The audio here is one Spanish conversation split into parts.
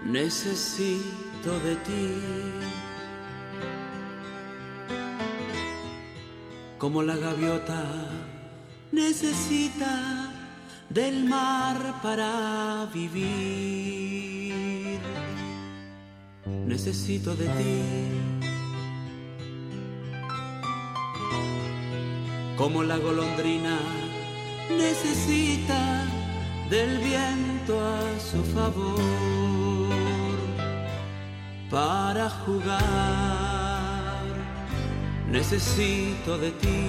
Necesito de ti, como la gaviota necesita del mar para vivir. Necesito de ti, como la golondrina necesita del viento a su favor para jugar. Necesito de ti,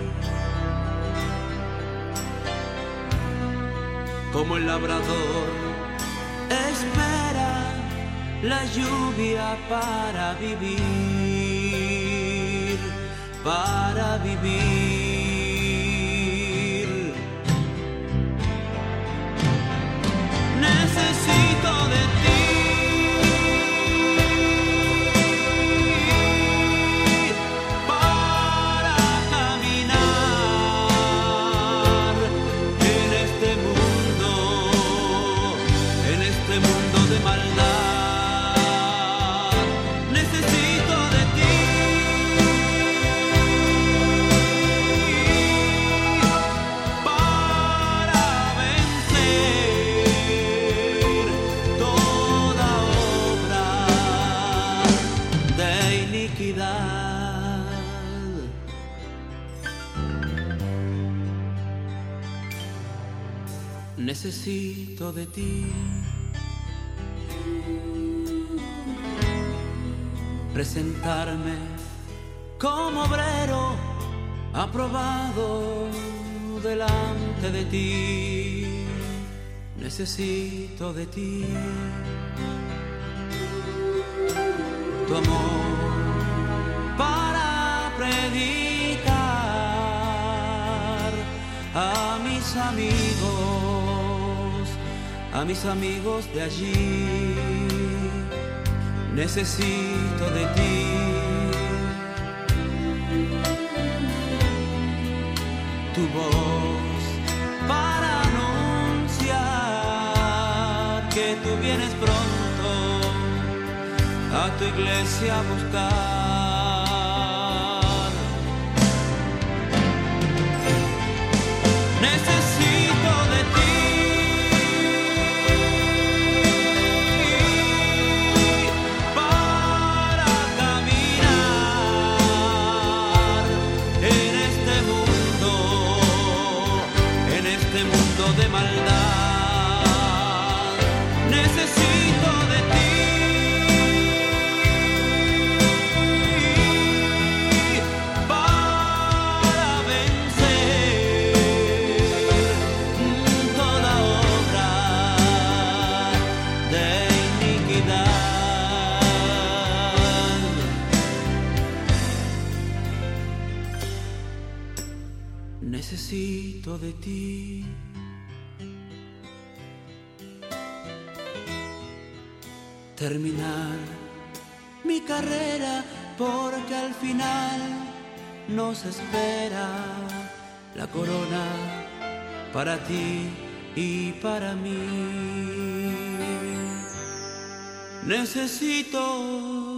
como el labrador espera la lluvia para vivir, para vivir. Necesito de ti, para caminar en este mundo de maldad. Necesito de ti, para vencer toda obra de iniquidad. Necesito de ti, presentarme como obrero aprobado delante de ti. Necesito de ti, tu amor para predicar a mis amigos de allí. Necesito de ti, tu voz para anunciar que tú vienes pronto a tu iglesia a buscar. Necesito de ti, de maldad. Necesito de ti, para vencer toda obra de iniquidad. Necesito de ti, terminar mi carrera, porque al final nos espera la corona para ti y para mí. Necesito